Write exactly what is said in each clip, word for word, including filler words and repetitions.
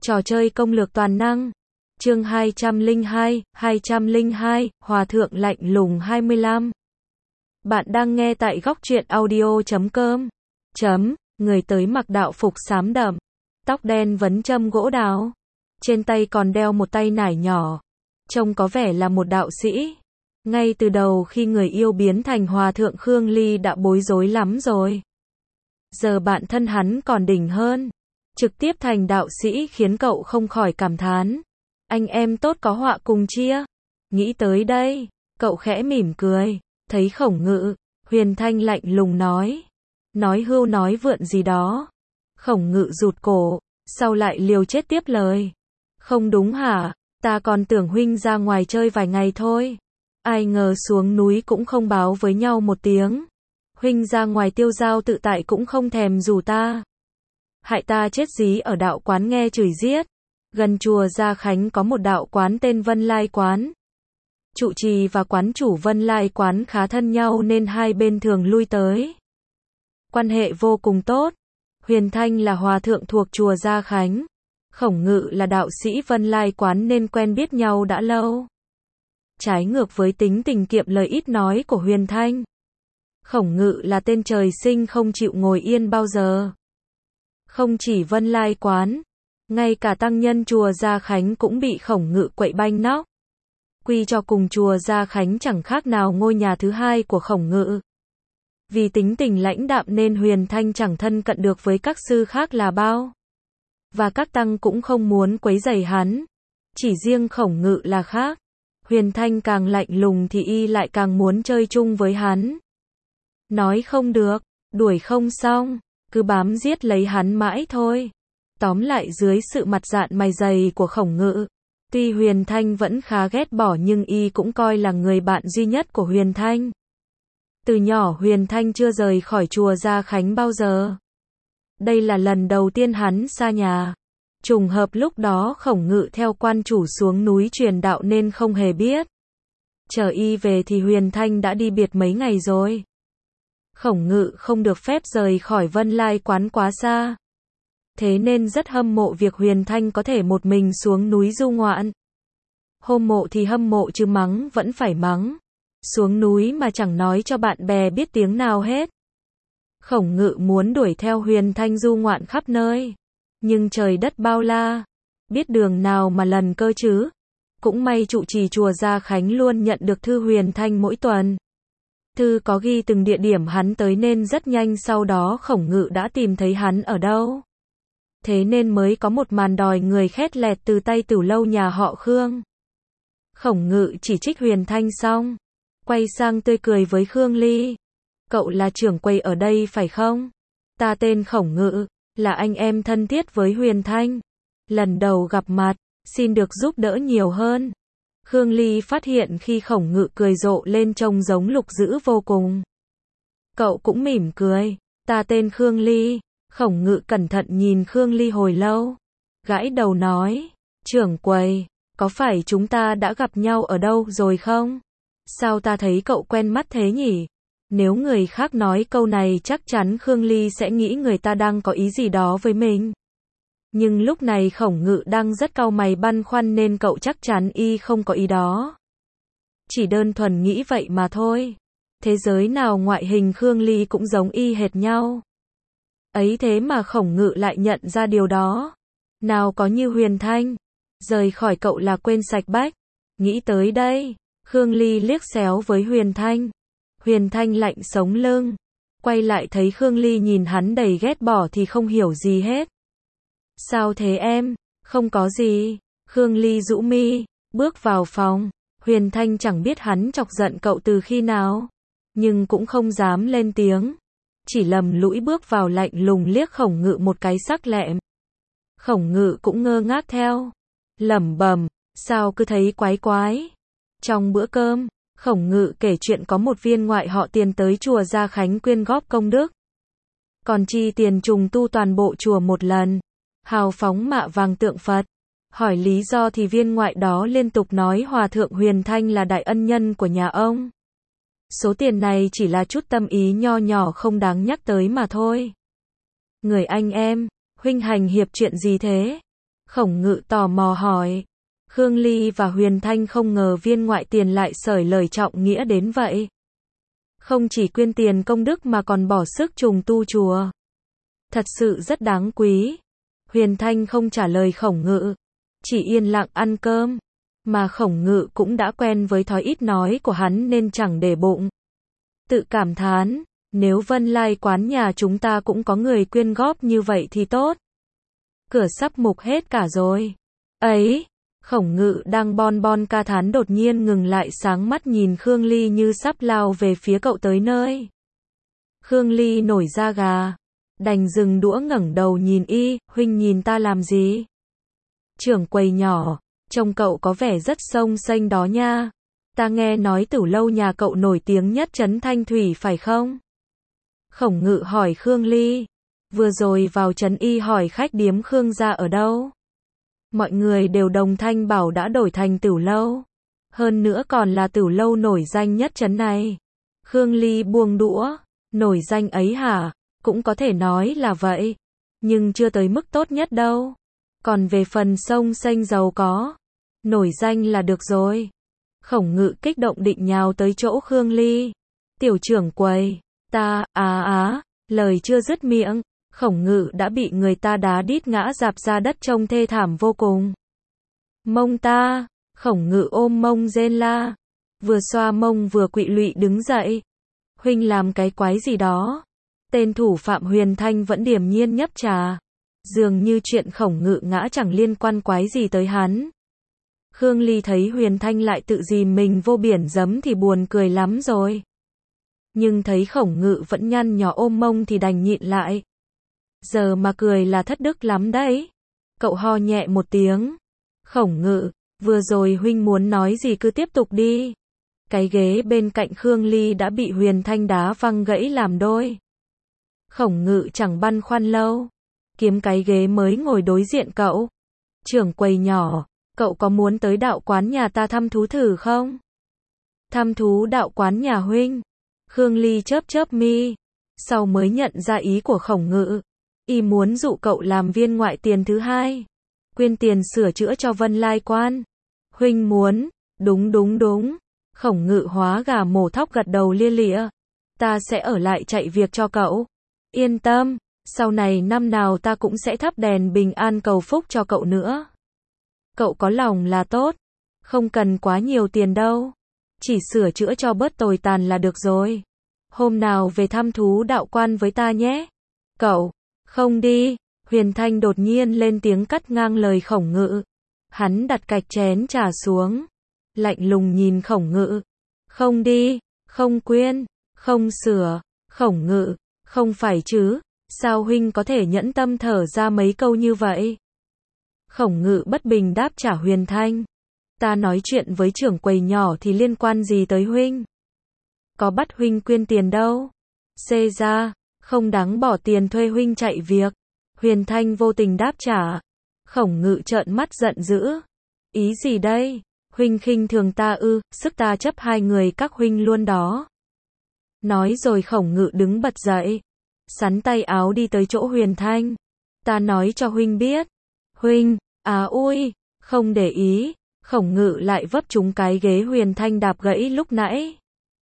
Trò chơi công lược toàn năng. Chương hai trăm lẻ hai, hai trăm lẻ hai, Hòa thượng lạnh lùng hai mươi lăm. Bạn đang nghe tại góc truyện audio chấm com. Chấm, người tới mặc đạo phục xám đậm, tóc đen vấn châm gỗ đào, trên tay còn đeo một tay nải nhỏ, trông có vẻ là một đạo sĩ. Ngay từ đầu khi người yêu biến thành hòa thượng, Khương Ly đã bối rối lắm rồi. Giờ bạn thân hắn còn đỉnh hơn, trực tiếp thành đạo sĩ khiến cậu không khỏi cảm thán. Anh em tốt có họa cùng chia. Nghĩ tới đây, cậu khẽ mỉm cười, thấy Khổng Ngự, Huyền Thanh lạnh lùng nói. Nói hưu nói vượn gì đó. Khổng Ngự rụt cổ, sau lại liều chết tiếp lời. Không đúng hả, ta còn tưởng huynh ra ngoài chơi vài ngày thôi. Ai ngờ xuống núi cũng không báo với nhau một tiếng. Huynh ra ngoài tiêu dao tự tại cũng không thèm rủ ta. Hại ta chết dí ở đạo quán nghe chửi giết. Gần chùa Gia Khánh có một đạo quán tên Vân Lai Quán. Trụ trì và quán chủ Vân Lai Quán khá thân nhau nên hai bên thường lui tới. Quan hệ vô cùng tốt. Huyền Thanh là hòa thượng thuộc chùa Gia Khánh. Khổng Ngự là đạo sĩ Vân Lai Quán nên quen biết nhau đã lâu. Trái ngược với tính tình kiệm lời ít nói của Huyền Thanh, Khổng Ngự là tên trời sinh không chịu ngồi yên bao giờ. Không chỉ Vân Lai Quán, ngay cả tăng nhân chùa Gia Khánh cũng bị Khổng Ngự quậy banh nóc. Quy cho cùng chùa Gia Khánh chẳng khác nào ngôi nhà thứ hai của Khổng Ngự. Vì tính tình lãnh đạm nên Huyền Thanh chẳng thân cận được với các sư khác là bao. Và các tăng cũng không muốn quấy rầy hắn. Chỉ riêng Khổng Ngự là khác. Huyền Thanh càng lạnh lùng thì y lại càng muốn chơi chung với hắn. Nói không được, đuổi không xong, cứ bám giết lấy hắn mãi thôi. Tóm lại dưới sự mặt dạn mày dày của Khổng Ngự, tuy Huyền Thanh vẫn khá ghét bỏ nhưng y cũng coi là người bạn duy nhất của Huyền Thanh. Từ nhỏ Huyền Thanh chưa rời khỏi chùa Gia Khánh bao giờ. Đây là lần đầu tiên hắn xa nhà. Trùng hợp lúc đó Khổng Ngự theo quan chủ xuống núi truyền đạo nên không hề biết. Chờ y về thì Huyền Thanh đã đi biệt mấy ngày rồi. Khổng Ngự không được phép rời khỏi Vân Lai Quán quá xa. Thế nên rất hâm mộ việc Huyền Thanh có thể một mình xuống núi du ngoạn. Hâm mộ thì hâm mộ chứ mắng vẫn phải mắng. Xuống núi mà chẳng nói cho bạn bè biết tiếng nào hết. Khổng Ngự muốn đuổi theo Huyền Thanh du ngoạn khắp nơi. Nhưng trời đất bao la, biết đường nào mà lần cơ chứ. Cũng may trụ trì chùa Gia Khánh luôn nhận được thư Huyền Thanh mỗi tuần. Thư có ghi từng địa điểm hắn tới nên rất nhanh sau đó Khổng Ngự đã tìm thấy hắn ở đâu. Thế nên mới có một màn đòi người khét lẹt từ tay Tửu Lâu nhà họ Khương. Khổng Ngự chỉ trích Huyền Thanh xong, quay sang tươi cười với Khương Ly. Cậu là trưởng quầy ở đây phải không? Ta tên Khổng Ngự, là anh em thân thiết với Huyền Thanh. Lần đầu gặp mặt, xin được giúp đỡ nhiều hơn. Khương Ly phát hiện khi Khổng Ngự cười rộ lên trông giống Lục Dữ vô cùng. Cậu cũng mỉm cười. Ta tên Khương Ly. Khổng Ngự cẩn thận nhìn Khương Ly hồi lâu. Gãi đầu nói. Trưởng quầy, có phải chúng ta đã gặp nhau ở đâu rồi không? Sao ta thấy cậu quen mắt thế nhỉ? Nếu người khác nói câu này chắc chắn Khương Ly sẽ nghĩ người ta đang có ý gì đó với mình. Nhưng lúc này Khổng Ngự đang rất cau mày băn khoăn nên cậu chắc chắn y không có ý đó. Chỉ đơn thuần nghĩ vậy mà thôi. Thế giới nào ngoại hình Khương Ly cũng giống y hệt nhau. Ấy thế mà Khổng Ngự lại nhận ra điều đó. Nào có như Huyền Thanh. Rời khỏi cậu là quên sạch bách. Nghĩ tới đây, Khương Ly liếc xéo với Huyền Thanh. Huyền Thanh lạnh sống lưng. Quay lại thấy Khương Ly nhìn hắn đầy ghét bỏ thì không hiểu gì hết. Sao thế em? Không có gì. Khương Ly rũ mi, bước vào phòng. Huyền Thanh chẳng biết hắn chọc giận cậu từ khi nào. Nhưng cũng không dám lên tiếng. Chỉ lầm lũi bước vào lạnh lùng liếc Khổng Ngự một cái sắc lẹm. Khổng Ngự cũng ngơ ngác theo. Lẩm bẩm, sao cứ thấy quái quái. Trong bữa cơm, Khổng Ngự kể chuyện có một viên ngoại họ Tiền tới chùa Gia Khánh quyên góp công đức. Còn chi tiền trùng tu toàn bộ chùa một lần. Hào phóng mạ vàng tượng Phật. Hỏi lý do thì viên ngoại đó liên tục nói Hòa thượng Huyền Thanh là đại ân nhân của nhà ông. Số tiền này chỉ là chút tâm ý nho nhỏ không đáng nhắc tới mà thôi. Người anh em, huynh hành hiệp chuyện gì thế? Khổng Ngự tò mò hỏi. Khương Ly và Huyền Thanh không ngờ viên ngoại tiền lại sởi lời trọng nghĩa đến vậy. Không chỉ quyên tiền công đức mà còn bỏ sức trùng tu chùa. Thật sự rất đáng quý. Huyền Thanh không trả lời Khổng Ngự, chỉ yên lặng ăn cơm. Mà Khổng Ngự cũng đã quen với thói ít nói của hắn nên chẳng để bụng. Tự cảm thán, nếu Vân Lai quán nhà chúng ta cũng có người quyên góp như vậy thì tốt. Cửa sắp mục hết cả rồi. Ấy, Khổng Ngự đang bon bon ca thán đột nhiên ngừng lại sáng mắt nhìn Khương Ly như sắp lao về phía cậu tới nơi. Khương Ly nổi da gà, đành dừng đũa ngẩng đầu nhìn y, huynh nhìn ta làm gì? Trưởng quầy nhỏ, trông cậu có vẻ rất xông xênh đó nha. Ta nghe nói Tửu lâu nhà cậu nổi tiếng nhất trấn Thanh Thủy phải không? Khổng Ngự hỏi Khương Ly. Vừa rồi vào trấn y hỏi khách điếm Khương gia ở đâu. Mọi người đều đồng thanh bảo đã đổi thành Tửu lâu. Hơn nữa còn là Tửu lâu nổi danh nhất trấn này. Khương Ly buông đũa. Nổi danh ấy hả? Cũng có thể nói là vậy. Nhưng chưa tới mức tốt nhất đâu. Còn về phần xông xênh giàu có, nổi danh là được rồi. Khổng Ngự kích động định nhào tới chỗ Khương Ly. Tiểu trưởng quầy, ta, á á, lời chưa dứt miệng, Khổng Ngự đã bị người ta đá đít ngã rạp ra đất trông thê thảm vô cùng. Mông ta, Khổng Ngự ôm mông rên la. Vừa xoa mông vừa quỵ lụy đứng dậy. Huynh làm cái quái gì đó? Tên thủ phạm Huyền Thanh vẫn điềm nhiên nhấp trà. Dường như chuyện Khổng Ngự ngã chẳng liên quan quái gì tới hắn. Khương Ly thấy Huyền Thanh lại tự dìm mình vô biển giấm thì buồn cười lắm rồi. Nhưng thấy Khổng Ngự vẫn nhăn nhó ôm mông thì đành nhịn lại. Giờ mà cười là thất đức lắm đấy. Cậu ho nhẹ một tiếng. Khổng Ngự, vừa rồi huynh muốn nói gì cứ tiếp tục đi. Cái ghế bên cạnh Khương Ly đã bị Huyền Thanh đá văng gãy làm đôi. Khổng Ngự chẳng băn khoăn lâu. Kiếm cái ghế mới ngồi đối diện cậu. Trưởng quầy nhỏ, cậu có muốn tới đạo quán nhà ta thăm thú thử không? Thăm thú đạo quán nhà huynh. Khương Ly chớp chớp mi. Sau mới nhận ra ý của Khổng Ngự. Y muốn dụ cậu làm viên ngoại tiền thứ hai. Quyên tiền sửa chữa cho Vân Lai quan. Huynh muốn, đúng đúng đúng. Khổng Ngự hóa gà mổ thóc gật đầu lia lịa. Ta sẽ ở lại chạy việc cho cậu. Yên tâm, sau này năm nào ta cũng sẽ thắp đèn bình an cầu phúc cho cậu nữa. Cậu có lòng là tốt. Không cần quá nhiều tiền đâu. Chỉ sửa chữa cho bớt tồi tàn là được rồi. Hôm nào về thăm thú đạo quan với ta nhé. Cậu, không đi. Huyền Thanh đột nhiên lên tiếng cắt ngang lời Khổng Ngự. Hắn đặt cạch chén trà xuống. Lạnh lùng nhìn Khổng Ngự. Không đi, không quyên, không sửa. Khổng Ngự, không phải chứ. Sao huynh có thể nhẫn tâm thở ra mấy câu như vậy? Khổng Ngự bất bình đáp trả Huyền Thanh. Ta nói chuyện với trưởng quầy nhỏ thì liên quan gì tới huynh? Có bắt huynh quyên tiền đâu. Xê ra, không đáng bỏ tiền thuê huynh chạy việc. Huyền Thanh vô tình đáp trả. Khổng Ngự trợn mắt giận dữ. Ý gì đây? Huynh khinh thường ta ư, sức ta chấp hai người các huynh luôn đó. Nói rồi Khổng Ngự đứng bật dậy. Sắn tay áo đi tới chỗ Huyền Thanh. Ta nói cho huynh biết. Huynh, à ui, không để ý. Khổng Ngự lại vấp trúng cái ghế Huyền Thanh đạp gãy lúc nãy.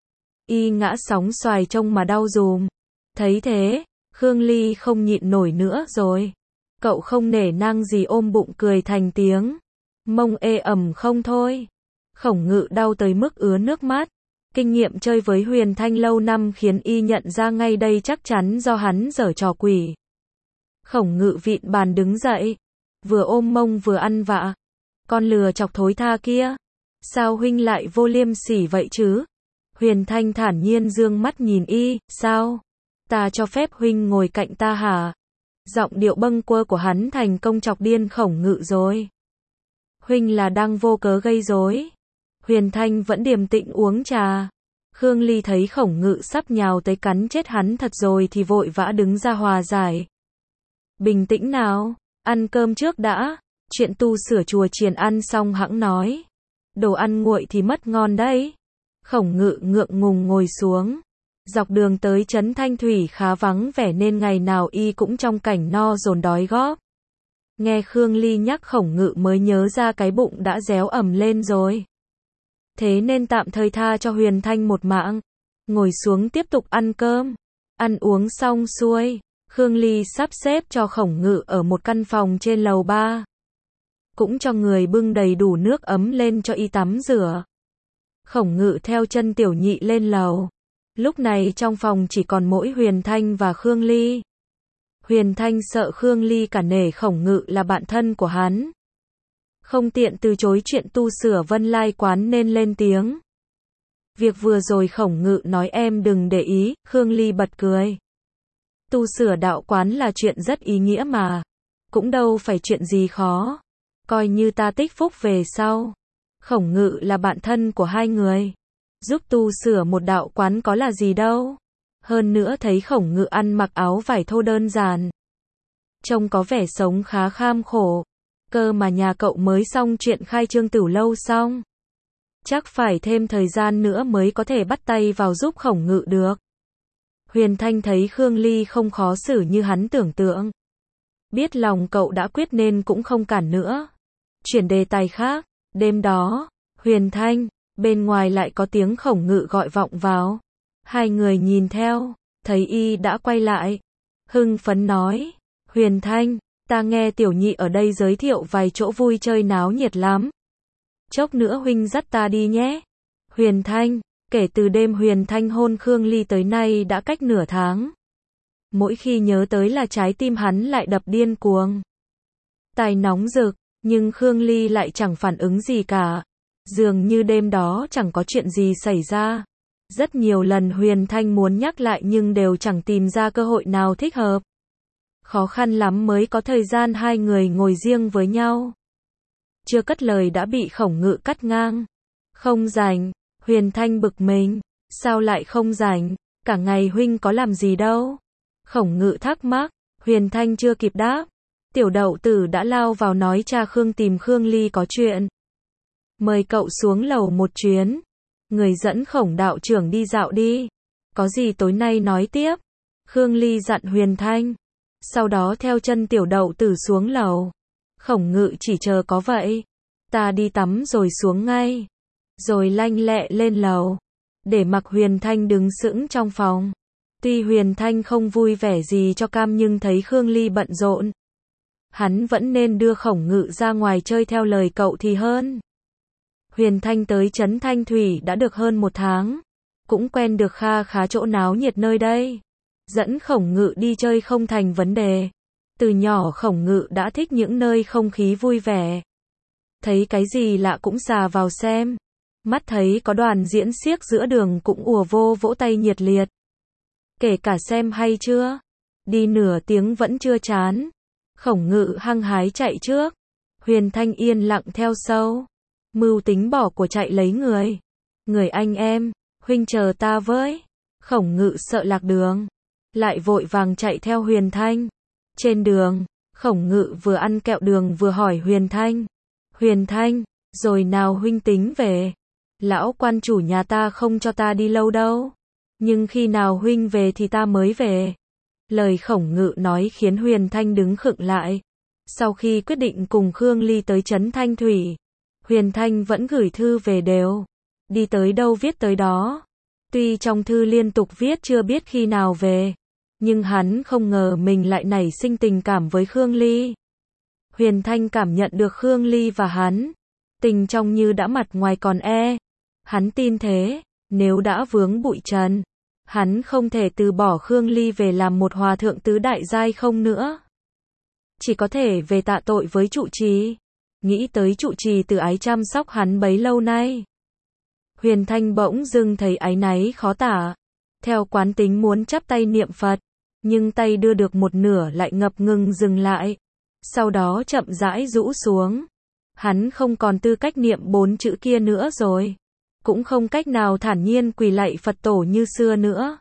Y ngã sóng xoài trông mà đau dùm. Thấy thế, Khương Ly không nhịn nổi nữa rồi. Cậu không nể nang gì ôm bụng cười thành tiếng. Mông ê ẩm không thôi. Khổng Ngự đau tới mức ứa nước mắt. Kinh nghiệm chơi với Huyền Thanh lâu năm khiến y nhận ra ngay đây chắc chắn do hắn giở trò quỷ. Khổng Ngự vịn bàn đứng dậy. Vừa ôm mông vừa ăn vạ. Con lừa chọc thối tha kia. Sao huynh lại vô liêm sỉ vậy chứ? Huyền Thanh thản nhiên dương mắt nhìn y. Sao? Ta cho phép huynh ngồi cạnh ta hả? Giọng điệu bâng quơ của hắn thành công chọc điên Khổng Ngự rồi. Huynh là đang vô cớ gây rối. Huyền Thanh vẫn điềm tĩnh uống trà. Khương Ly thấy Khổng Ngự sắp nhào tới cắn chết hắn thật rồi thì vội vã đứng ra hòa giải. Bình tĩnh nào, ăn cơm trước đã. Chuyện tu sửa chùa chiền ăn xong hẵng nói. Đồ ăn nguội thì mất ngon đấy. Khổng Ngự ngượng ngùng ngồi xuống. Dọc đường tới trấn Thanh Thủy khá vắng vẻ nên ngày nào y cũng trong cảnh no dồn đói góp. Nghe Khương Ly nhắc Khổng Ngự mới nhớ ra cái bụng đã réo ẩm lên rồi. Thế nên tạm thời tha cho Huyền Thanh một mạng. Ngồi xuống tiếp tục ăn cơm. Ăn uống xong xuôi, Khương Ly sắp xếp cho Khổng Ngự ở một căn phòng trên lầu ba. Cũng cho người bưng đầy đủ nước ấm lên cho y tắm rửa. Khổng Ngự theo chân Tiểu Nhị lên lầu. Lúc này trong phòng chỉ còn mỗi Huyền Thanh và Khương Ly. Huyền Thanh sợ Khương Ly cả nể Khổng Ngự là bạn thân của hắn. Không tiện từ chối chuyện tu sửa Vân Lai quán nên lên tiếng. Việc vừa rồi Khổng Ngự nói em đừng để ý, Khương Ly bật cười. Tu sửa đạo quán là chuyện rất ý nghĩa mà. Cũng đâu phải chuyện gì khó. Coi như ta tích phúc về sau. Khổng Ngự là bạn thân của hai người. Giúp tu sửa một đạo quán có là gì đâu. Hơn nữa thấy Khổng Ngự ăn mặc áo vải thô đơn giản. Trông có vẻ sống khá kham khổ. Cơ mà nhà cậu mới xong chuyện khai trương Tửu Lâu xong. Chắc phải thêm thời gian nữa mới có thể bắt tay vào giúp Khổng Ngự được. Huyền Thanh thấy Khương Ly không khó xử như hắn tưởng tượng. Biết lòng cậu đã quyết nên cũng không cản nữa. Chuyển đề tài khác. Đêm đó, Huyền Thanh, bên ngoài lại có tiếng Khổng Ngự gọi vọng vào. Hai người nhìn theo, thấy y đã quay lại. Hưng phấn nói, Huyền Thanh, ta nghe Tiểu Nhị ở đây giới thiệu vài chỗ vui chơi náo nhiệt lắm. Chốc nữa huynh dắt ta đi nhé. Huyền Thanh, kể từ đêm Huyền Thanh hôn Khương Ly tới nay đã cách nửa tháng. Mỗi khi nhớ tới là trái tim hắn lại đập điên cuồng. Tai nóng rực, nhưng Khương Ly lại chẳng phản ứng gì cả. Dường như đêm đó chẳng có chuyện gì xảy ra. Rất nhiều lần Huyền Thanh muốn nhắc lại nhưng đều chẳng tìm ra cơ hội nào thích hợp. Khó khăn lắm mới có thời gian hai người ngồi riêng với nhau. Chưa cất lời đã bị Khổng Ngự cắt ngang. Không rảnh, Huyền Thanh bực mình. Sao lại không rảnh? Cả ngày huynh có làm gì đâu? Khổng Ngự thắc mắc. Huyền Thanh chưa kịp đáp. Tiểu Đậu Tử đã lao vào nói cha Khương tìm Khương Ly có chuyện. Mời cậu xuống lầu một chuyến. Người dẫn Khổng đạo trưởng đi dạo đi. Có gì tối nay nói tiếp. Khương Ly dặn Huyền Thanh. Sau đó theo chân Tiểu Đậu Tử xuống lầu. Khổng Ngự chỉ chờ có vậy. Ta đi tắm rồi xuống ngay. Rồi lanh lẹ lên lầu. Để mặc Huyền Thanh đứng sững trong phòng. Tuy Huyền Thanh không vui vẻ gì cho cam nhưng thấy Khương Ly bận rộn. Hắn vẫn nên đưa Khổng Ngự ra ngoài chơi theo lời cậu thì hơn. Huyền Thanh tới trấn Thanh Thủy đã được hơn một tháng. Cũng quen được kha khá chỗ náo nhiệt nơi đây. Dẫn Khổng Ngự đi chơi không thành vấn đề. Từ nhỏ Khổng Ngự đã thích những nơi không khí vui vẻ. Thấy cái gì lạ cũng xà vào xem. Mắt thấy có đoàn diễn xiếc giữa đường cũng ùa vô vỗ tay nhiệt liệt. Kể cả xem hay chưa. Đi nửa tiếng vẫn chưa chán. Khổng Ngự hăng hái chạy trước. Huyền Thanh yên lặng theo sau. Mưu tính bỏ của chạy lấy người. Người anh em, huynh chờ ta với. Khổng Ngự sợ lạc đường. Lại vội vàng chạy theo Huyền Thanh. Trên đường, Khổng Ngự vừa ăn kẹo đường vừa hỏi Huyền Thanh. Huyền Thanh, rồi nào huynh tính về? Lão quan chủ nhà ta không cho ta đi lâu đâu. Nhưng khi nào huynh về thì ta mới về. Lời Khổng Ngự nói khiến Huyền Thanh đứng khựng lại. Sau khi quyết định cùng Khương Ly tới trấn Thanh Thủy, Huyền Thanh vẫn gửi thư về đều. Đi tới đâu viết tới đó. Tuy trong thư liên tục viết chưa biết khi nào về, nhưng hắn không ngờ mình lại nảy sinh tình cảm với Khương Ly. Huyền Thanh cảm nhận được Khương Ly và hắn. Tình trong như đã mặt ngoài còn e. Hắn tin thế, nếu đã vướng bụi trần, hắn không thể từ bỏ Khương Ly về làm một hòa thượng tứ đại giai không nữa. Chỉ có thể về tạ tội với trụ trì. Nghĩ tới trụ trì từ ái chăm sóc hắn bấy lâu nay. Huyền Thanh bỗng dưng thấy áy náy khó tả. Theo quán tính muốn chắp tay niệm Phật, nhưng tay đưa được một nửa lại ngập ngừng dừng lại. Sau đó chậm rãi rũ xuống. Hắn không còn tư cách niệm bốn chữ kia nữa rồi. Cũng không cách nào thản nhiên quỳ lạy Phật tổ như xưa nữa.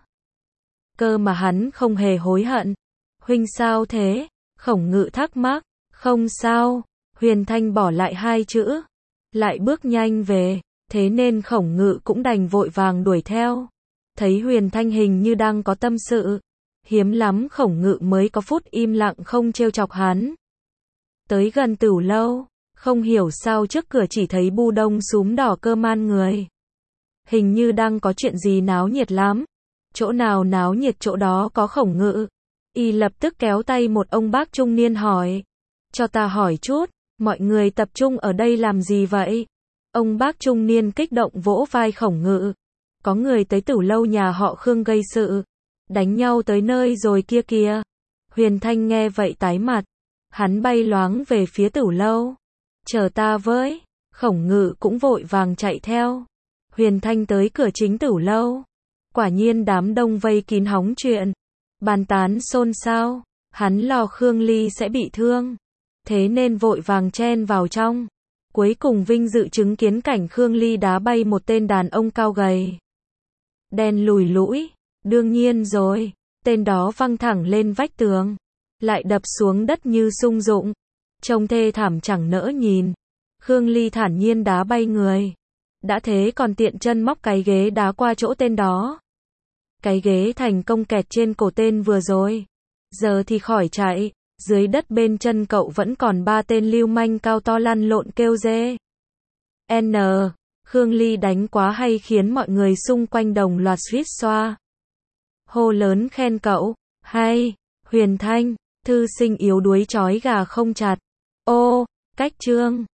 Cơ mà hắn không hề hối hận. Huynh sao thế? Khổng Ngự thắc mắc. Không sao. Huyền Thanh bỏ lại hai chữ. Lại bước nhanh về. Thế nên Khổng Ngự cũng đành vội vàng đuổi theo. Thấy Huyền Thanh hình như đang có tâm sự. Hiếm lắm Khổng Ngự mới có phút im lặng không trêu chọc hắn. Tới gần tửu lâu, không hiểu sao trước cửa chỉ thấy bu đông súm đỏ cơ man người. Hình như đang có chuyện gì náo nhiệt lắm. Chỗ nào náo nhiệt chỗ đó có Khổng Ngự. Y lập tức kéo tay một ông bác trung niên hỏi. Cho ta hỏi chút, mọi người tập trung ở đây làm gì vậy? Ông bác trung niên kích động vỗ vai Khổng Ngự. Có người tới tửu lâu nhà họ Khương gây sự. Đánh nhau tới nơi rồi kia kìa. Huyền Thanh nghe vậy tái mặt. Hắn bay loáng về phía tửu lâu. Chờ ta với. Khổng Ngự cũng vội vàng chạy theo. Huyền Thanh tới cửa chính tửu lâu. Quả nhiên đám đông vây kín hóng chuyện. Bàn tán xôn xao. Hắn lo Khương Ly sẽ bị thương. Thế nên vội vàng chen vào trong. Cuối cùng vinh dự chứng kiến cảnh Khương Ly đá bay một tên đàn ông cao gầy. Đen lùi lũi. Đương nhiên rồi. Tên đó văng thẳng lên vách tường. Lại đập xuống đất như sung dụng. Trông thê thảm chẳng nỡ nhìn. Khương Ly thản nhiên đá bay người. Đã thế còn tiện chân móc cái ghế đá qua chỗ tên đó. Cái ghế thành công kẹt trên cổ tên vừa rồi. Giờ thì khỏi chạy. Dưới đất bên chân cậu vẫn còn ba tên lưu manh cao to lăn lộn kêu rê. N. Khương Ly đánh quá hay khiến mọi người xung quanh đồng loạt suýt xoa. Hô lớn khen cậu. Hay. Huyền Thanh. Thư sinh yếu đuối chói gà không chặt. Ô. Cách chương.